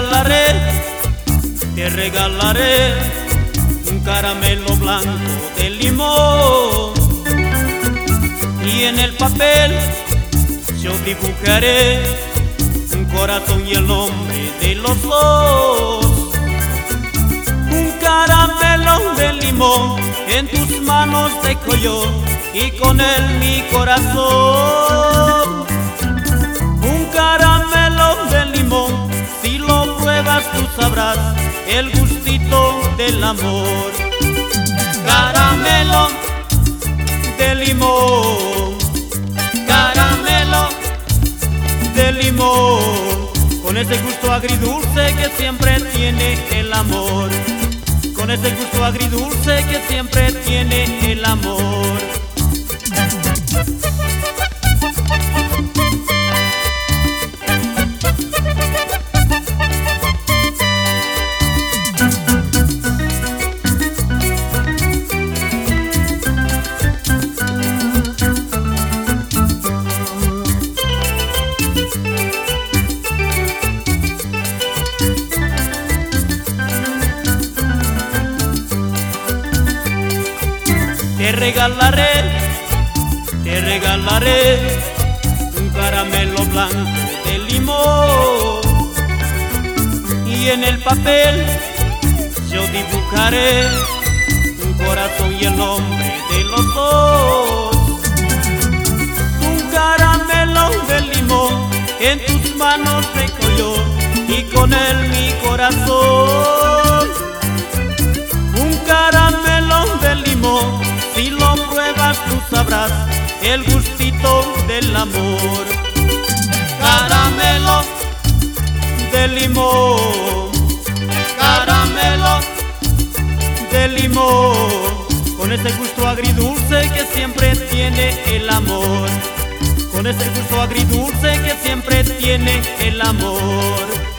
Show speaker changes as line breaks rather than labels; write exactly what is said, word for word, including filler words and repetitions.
regalaré, te regalaré un caramelo blanco de limón, y en el papel yo dibujaré un corazón y el nombre de los dos. Un caramelo de limón en tus manos dejo yo, y con él mi corazón. Un caramelo de limón, si lo pruebas tú sabrás el gustito del amor. Caramelo de limón, caramelo de limón, con ese gusto agridulce que siempre tiene el amor. Con ese gusto agridulce que siempre tiene el amor. Te regalaré, te regalaré un caramelo blanco de limón, y en el papel yo dibujaré un corazón y el nombre de los dos. Un caramelo de limón en tus manos dejo yo, y con él mi corazón. Un caramelo de limón, si lo pruebas tú sabrás el gustito del amor. Caramelo de limón, caramelo de limón, con ese gusto agridulce que siempre tiene el amor. Con ese gusto agridulce que siempre tiene el amor.